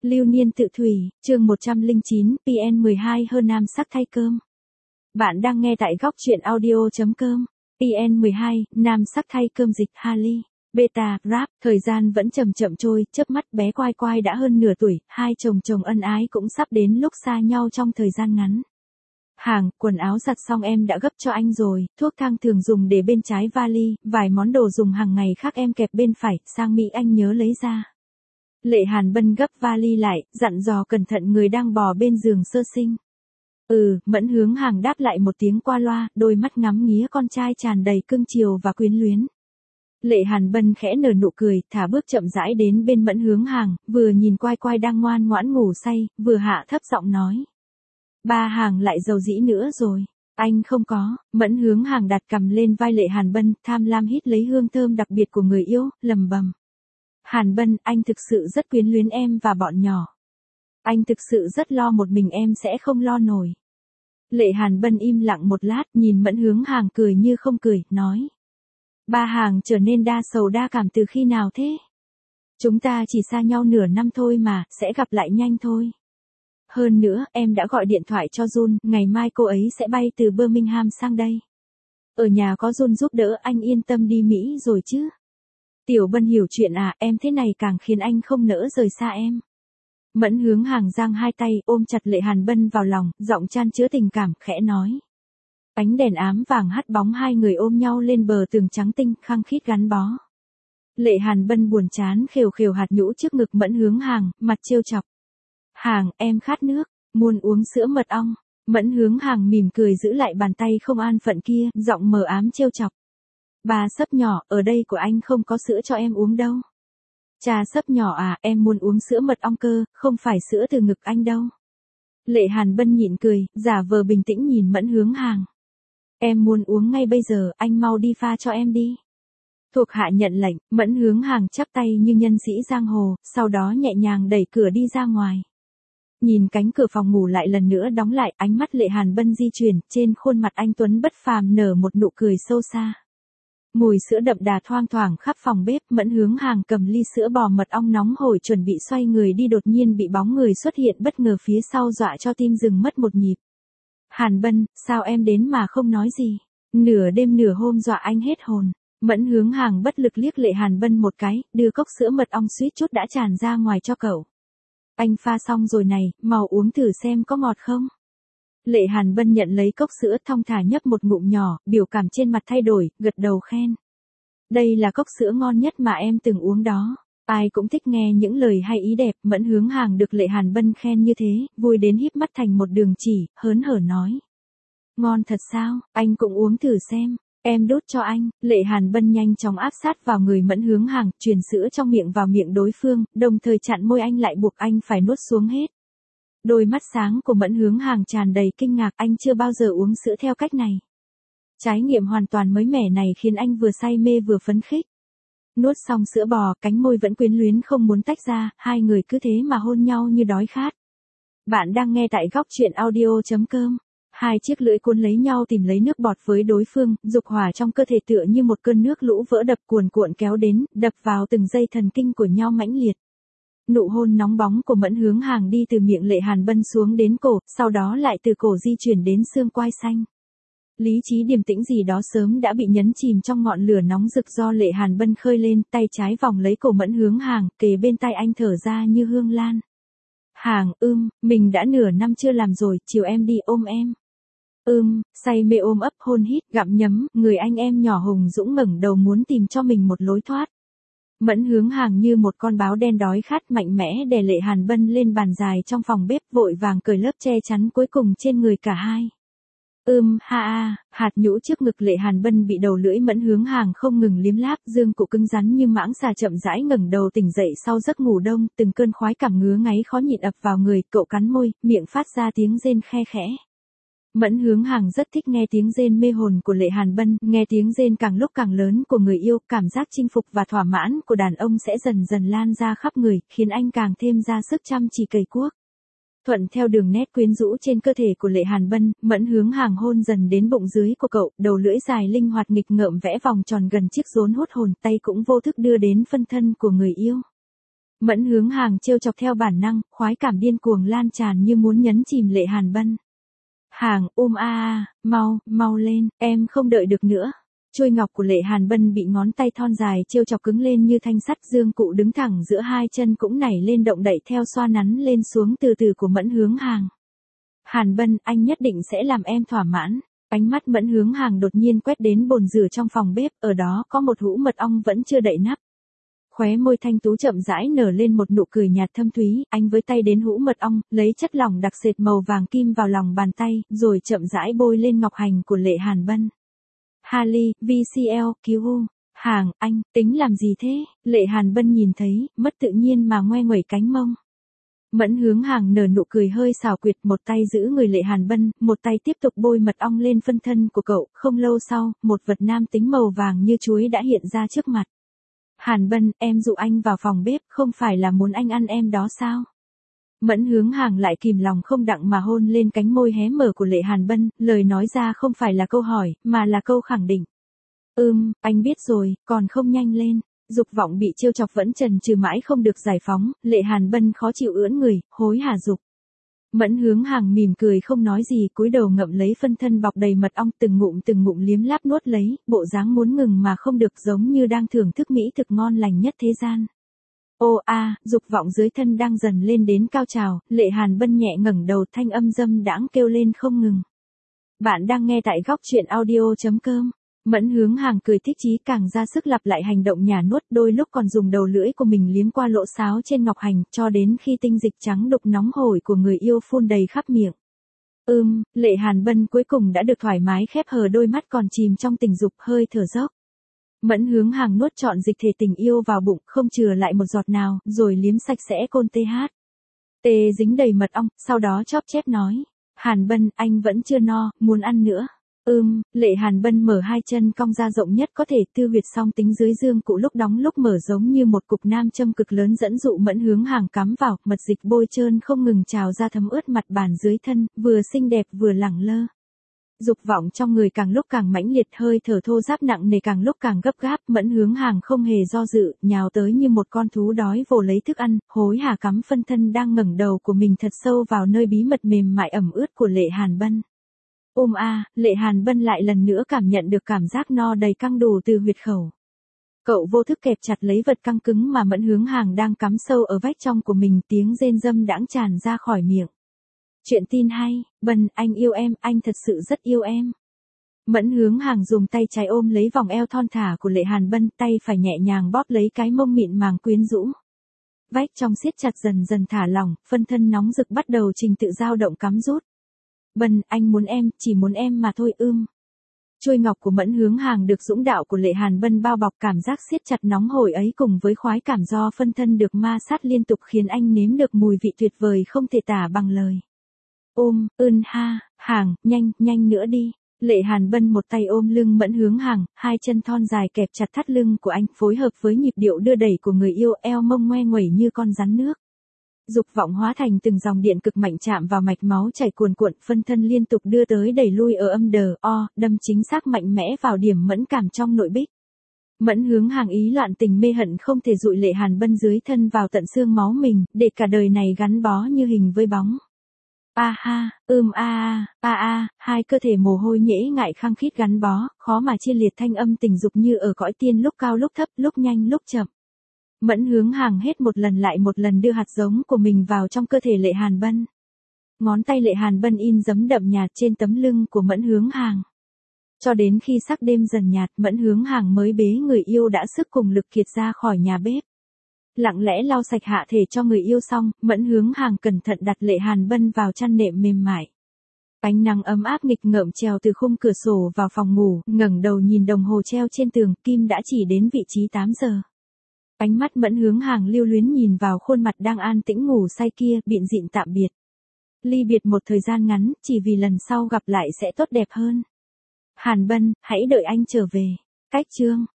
Lưu niên tự thủy, chương 109, PN12 hơn nam sắc thay cơm. Bạn đang nghe tại góc truyện audio.com. PN12, nam sắc thay cơm dịch Harley. Beta, rap, thời gian vẫn chậm chậm trôi, chớp mắt bé Quai Quai đã hơn nửa tuổi, hai chồng ân ái cũng sắp đến lúc xa nhau trong thời gian ngắn. Hàng, quần áo giặt xong em đã gấp cho anh rồi, thuốc thang thường dùng để bên trái vali, vài món đồ dùng hàng ngày khác em kẹp bên phải, sang Mỹ anh nhớ lấy ra. Lệ Hàn Bân gấp vali lại, dặn dò cẩn thận người đang bò bên giường sơ sinh. Mẫn Hướng Hàng đáp lại một tiếng qua loa, đôi mắt ngắm nghía con trai tràn đầy cưng chiều và quyến luyến. Lệ Hàn Bân khẽ nở nụ cười, thả bước chậm rãi đến bên Mẫn Hướng Hàng, vừa nhìn Quai Quai đang ngoan ngoãn ngủ say, vừa hạ thấp giọng nói. Ba Hàng lại giàu dĩ nữa rồi. Anh không có. Mẫn Hướng Hàng đặt cằm lên vai Lệ Hàn Bân, tham lam hít lấy hương thơm đặc biệt của người yêu, lầm bầm. Hàn Bân, anh thực sự rất quyến luyến em và bọn nhỏ. Anh thực sự rất lo một mình em sẽ không lo nổi. Lệ Hàn Bân im lặng một lát, nhìn Mẫn Hướng Hàng cười như không cười, nói. Ba Hàng trở nên đa sầu đa cảm từ khi nào thế? Chúng ta chỉ xa nhau nửa năm thôi mà, sẽ gặp lại nhanh thôi. Hơn nữa, em đã gọi điện thoại cho Jun, ngày mai cô ấy sẽ bay từ Birmingham sang đây. Ở nhà có Jun giúp đỡ anh yên tâm đi Mỹ rồi chứ. Tiểu Bân hiểu chuyện à, em thế này càng khiến anh không nỡ rời xa em. Mẫn Hướng Hàng giang hai tay ôm chặt Lệ Hàn Bân vào lòng, giọng chan chứa tình cảm, khẽ nói. Ánh đèn ám vàng hắt bóng hai người ôm nhau lên bờ tường trắng tinh, khăng khít gắn bó. Lệ Hàn Bân buồn chán khều khều hạt nhũ trước ngực Mẫn Hướng Hàng, mặt trêu chọc. Hàng, em khát nước, muốn uống sữa mật ong. Mẫn Hướng Hàng mỉm cười giữ lại bàn tay không an phận kia, giọng mờ ám trêu chọc. Bà Sấp nhỏ, ở đây của anh không có sữa cho em uống đâu. Cha Sấp nhỏ à, em muốn uống sữa mật ong cơ, không phải sữa từ ngực anh đâu. Lệ Hàn Bân nhịn cười, giả vờ bình tĩnh nhìn Mẫn Hướng Hàng. Em muốn uống ngay bây giờ, anh mau đi pha cho em đi. Thuộc hạ nhận lệnh, Mẫn Hướng Hàng chắp tay như nhân sĩ giang hồ, sau đó nhẹ nhàng đẩy cửa đi ra ngoài. Nhìn cánh cửa phòng ngủ lại lần nữa đóng lại, ánh mắt Lệ Hàn Bân di chuyển, trên khuôn mặt anh tuấn bất phàm nở một nụ cười sâu xa. Mùi sữa đậm đà thoang thoảng khắp phòng bếp, Mẫn Hướng Hàng cầm ly sữa bò mật ong nóng hổi chuẩn bị xoay người đi, đột nhiên bị bóng người xuất hiện bất ngờ phía sau dọa cho tim dừng mất một nhịp. Hàn Bân, sao em đến mà không nói gì? Nửa đêm nửa hôm dọa anh hết hồn. Mẫn Hướng Hàng bất lực liếc Lệ Hàn Bân một cái, đưa cốc sữa mật ong suýt chút đã tràn ra ngoài cho cậu. Anh pha xong rồi này, mau uống thử xem có ngọt không? Lệ Hàn Bân nhận lấy cốc sữa thong thả nhấp một ngụm nhỏ, biểu cảm trên mặt thay đổi, gật đầu khen. Đây là cốc sữa ngon nhất mà em từng uống đó. Ai cũng thích nghe những lời hay ý đẹp, Mẫn Hướng Hàng được Lệ Hàn Bân khen như thế, vui đến híp mắt thành một đường chỉ, hớn hở nói. Ngon thật sao, anh cũng uống thử xem. Em đút cho anh. Lệ Hàn Bân nhanh chóng áp sát vào người Mẫn Hướng Hàng, truyền sữa trong miệng vào miệng đối phương, đồng thời chặn môi anh lại buộc anh phải nuốt xuống hết. Đôi mắt sáng của Mẫn Hướng Hàng tràn đầy kinh ngạc, anh chưa bao giờ uống sữa theo cách này. Trải nghiệm hoàn toàn mới mẻ này khiến anh vừa say mê vừa phấn khích. Nuốt xong sữa bò, cánh môi vẫn quyến luyến không muốn tách ra, hai người cứ thế mà hôn nhau như đói khát. Bạn đang nghe tại góc truyện audio.com. Hai chiếc lưỡi cuốn lấy nhau tìm lấy nước bọt với đối phương, dục hỏa trong cơ thể tựa như một cơn nước lũ vỡ đập cuồn cuộn kéo đến, đập vào từng dây thần kinh của nhau mãnh liệt. Nụ hôn nóng bóng của Mẫn Hướng Hàng đi từ miệng Lệ Hàn Bân xuống đến cổ, sau đó lại từ cổ di chuyển đến xương quai xanh. Lý trí điềm tĩnh gì đó sớm đã bị nhấn chìm trong ngọn lửa nóng rực do Lệ Hàn Bân khơi lên, tay trái vòng lấy cổ Mẫn Hướng Hàng, kề bên tai anh thở ra như hương lan. Hàng, mình đã nửa năm chưa làm rồi, chiều em đi ôm em. Say mê ôm ấp hôn hít, gặm nhấm, người anh em nhỏ hùng dũng ngẩng đầu muốn tìm cho mình một lối thoát. Mẫn Hướng Hàng như một con báo đen đói khát mạnh mẽ đè Lệ Hàn Bân lên bàn dài trong phòng bếp, vội vàng cởi lớp che chắn cuối cùng trên người cả hai. Hạt nhũ trước ngực Lệ Hàn Bân bị đầu lưỡi Mẫn Hướng Hàng không ngừng liếm láp, dương cụ cứng rắn như mãng xà chậm rãi ngẩng đầu tỉnh dậy sau giấc ngủ đông, từng cơn khoái cảm ngứa ngáy khó nhịn ập vào người, cậu cắn môi, miệng phát ra tiếng rên khe khẽ. Mẫn Hướng Hàng rất thích nghe tiếng rên mê hồn của Lệ Hàn Bân, nghe tiếng rên càng lúc càng lớn của người yêu, cảm giác chinh phục và thỏa mãn của đàn ông sẽ dần dần lan ra khắp người, khiến anh càng thêm ra sức chăm chỉ cày cuốc. Thuận theo đường nét quyến rũ trên cơ thể của Lệ Hàn Bân, Mẫn Hướng Hàng hôn dần đến bụng dưới của cậu, đầu lưỡi dài linh hoạt nghịch ngợm vẽ vòng tròn gần chiếc rốn hút hồn, tay cũng vô thức đưa đến phân thân của người yêu. Mẫn Hướng Hàng trêu chọc theo bản năng, khoái cảm điên cuồng lan tràn như muốn nhấn chìm Lệ Hàn Bân. Hàng, mau lên, em không đợi được nữa. Chuôi ngọc của Lệ Hàn Bân bị ngón tay thon dài trêu chọc cứng lên như thanh sắt, dương cụ đứng thẳng giữa hai chân cũng nảy lên động đậy theo xoa nắn lên xuống từ từ của Mẫn Hướng Hàng. Hàn Bân, anh nhất định sẽ làm em thỏa mãn. Ánh mắt Mẫn Hướng Hàng đột nhiên quét đến bồn rửa trong phòng bếp, ở đó có một hũ mật ong vẫn chưa đậy nắp. Khóe môi thanh tú chậm rãi nở lên một nụ cười nhạt thâm thúy, anh với tay đến hũ mật ong, lấy chất lỏng đặc sệt màu vàng kim vào lòng bàn tay, rồi chậm rãi bôi lên ngọc hành của Lệ Hàn Bân. Harley, VCL, cứu. Hàng, anh, tính làm gì thế? Lệ Hàn Bân nhìn thấy, mất tự nhiên mà ngoe nguẩy cánh mông. Mẫn Hướng Hàng nở nụ cười hơi xảo quyệt, một tay giữ người Lệ Hàn Bân, một tay tiếp tục bôi mật ong lên phân thân của cậu. Không lâu sau, một vật nam tính màu vàng như chuối đã hiện ra trước mặt. Hàn Bân, em dụ anh vào phòng bếp, không phải là muốn anh ăn em đó sao? Mẫn Hướng Hàng lại kìm lòng không đặng mà hôn lên cánh môi hé mở của Lệ Hàn Bân, lời nói ra không phải là câu hỏi, mà là câu khẳng định. Anh biết rồi, còn không nhanh lên. Dục vọng bị trêu chọc vẫn chần chừ mãi không được giải phóng, Lệ Hàn Bân khó chịu ưỡn người, hối hả dục. Mẫn Hướng Hàng mỉm cười không nói gì, cúi đầu ngậm lấy phân thân bọc đầy mật ong, từng ngụm liếm láp nuốt lấy, bộ dáng muốn ngừng mà không được, giống như đang thưởng thức mỹ thực ngon lành nhất thế gian. Dục vọng dưới thân đang dần lên đến cao trào, Lệ Hàn Bân nhẹ ngẩng đầu, thanh âm dâm đãng kêu lên không ngừng. Bạn đang nghe tại góc truyện audio.com. Mẫn Hướng Hàng cười thích chí, càng ra sức lặp lại hành động nhả nuốt, đôi lúc còn dùng đầu lưỡi của mình liếm qua lỗ sáo trên ngọc hành, cho đến khi tinh dịch trắng đục nóng hổi của người yêu phun đầy khắp miệng. Lệ Hàn Bân cuối cùng đã được thoải mái khép hờ đôi mắt còn chìm trong tình dục, hơi thở dốc. Mẫn Hướng Hàng nuốt trọn dịch thể tình yêu vào bụng, không chừa lại một giọt nào, rồi liếm sạch sẽ côn tê dính đầy mật ong, sau đó chóp chép nói. Hàn Bân, anh vẫn chưa no, muốn ăn nữa. Lệ Hàn Bân mở hai chân cong ra rộng nhất có thể, tư huyệt song tính dưới dương cụ lúc đóng lúc mở giống như một cục nam châm cực lớn dẫn dụ Mẫn Hướng Hàng cắm vào, mật dịch bôi trơn không ngừng trào ra thấm ướt mặt bàn dưới thân, vừa xinh đẹp vừa lẳng lơ. Dục vọng trong người càng lúc càng mãnh liệt, hơi thở thô ráp nặng nề càng lúc càng gấp gáp, Mẫn Hướng Hàng không hề do dự, nhào tới như một con thú đói vồ lấy thức ăn, hối hả cắm phân thân đang ngẩng đầu của mình thật sâu vào nơi bí mật mềm mại ẩm ướt của Lệ Hàn Bân. Lệ Hàn Bân lại lần nữa cảm nhận được cảm giác no đầy căng đủ từ huyệt khẩu. Cậu vô thức kẹp chặt lấy vật căng cứng mà Mẫn Hướng Hàng đang cắm sâu ở vách trong của mình, tiếng rên râm đãng tràn ra khỏi miệng. Chuyện tin hay, Bân, anh yêu em, anh thật sự rất yêu em. Mẫn Hướng Hàng dùng tay trái ôm lấy vòng eo thon thả của Lệ Hàn Bân, tay phải nhẹ nhàng bóp lấy cái mông mịn màng quyến rũ. Vách trong siết chặt dần dần thả lỏng, phân thân nóng rực bắt đầu trình tự dao động cắm rút. Bân, anh muốn em, chỉ muốn em mà thôi. Chuôi ngọc của Mẫn Hướng Hàng được dũng đạo của Lệ Hàn Bân bao bọc, cảm giác siết chặt nóng hổi ấy cùng với khoái cảm do phân thân được ma sát liên tục khiến anh nếm được mùi vị tuyệt vời không thể tả bằng lời. Hàng, nhanh nữa đi. Lệ Hàn Bân một tay ôm lưng Mẫn Hướng Hàng, hai chân thon dài kẹp chặt thắt lưng của anh, phối hợp với nhịp điệu đưa đẩy của người yêu, eo mông ngoe nguẩy như con rắn nước. Dục vọng hóa thành từng dòng điện cực mạnh chạm vào mạch máu chảy cuồn cuộn, phân thân liên tục đưa tới đẩy lui ở đâm chính xác mạnh mẽ vào điểm mẫn cảm trong nội bích. Mẫn Hướng Hàng ý loạn tình mê hận không thể dụi Lệ Hàn Bân dưới thân vào tận xương máu mình, để cả đời này gắn bó như hình với bóng. Hai cơ thể mồ hôi nhễ ngại khăng khít gắn bó, khó mà chia liệt, thanh âm tình dục như ở cõi tiên, lúc cao lúc thấp, lúc nhanh lúc chậm. Mẫn Hướng Hàng hết một lần lại một lần đưa hạt giống của mình vào trong cơ thể Lệ Hàn Bân. Ngón tay Lệ Hàn Bân in dấm đậm nhạt trên tấm lưng của Mẫn Hướng Hàng. Cho đến khi sắc đêm dần nhạt, Mẫn Hướng Hàng mới bế người yêu đã sức cùng lực kiệt ra khỏi nhà bếp. Lặng lẽ lau sạch hạ thể cho người yêu xong, Mẫn Hướng Hàng cẩn thận đặt Lệ Hàn Bân vào chăn nệm mềm mại. Ánh nắng ấm áp nghịch ngợm trèo từ khung cửa sổ vào phòng ngủ, ngẩng đầu nhìn đồng hồ treo trên tường, kim đã chỉ đến vị trí 8 giờ. Ánh mắt Mẫn Hướng Hàng lưu luyến nhìn vào khuôn mặt đang an tĩnh ngủ say kia, bịn dịn tạm biệt. Ly biệt một thời gian ngắn, chỉ vì lần sau gặp lại sẽ tốt đẹp hơn. Hàn Bân, hãy đợi anh trở về. Cách chương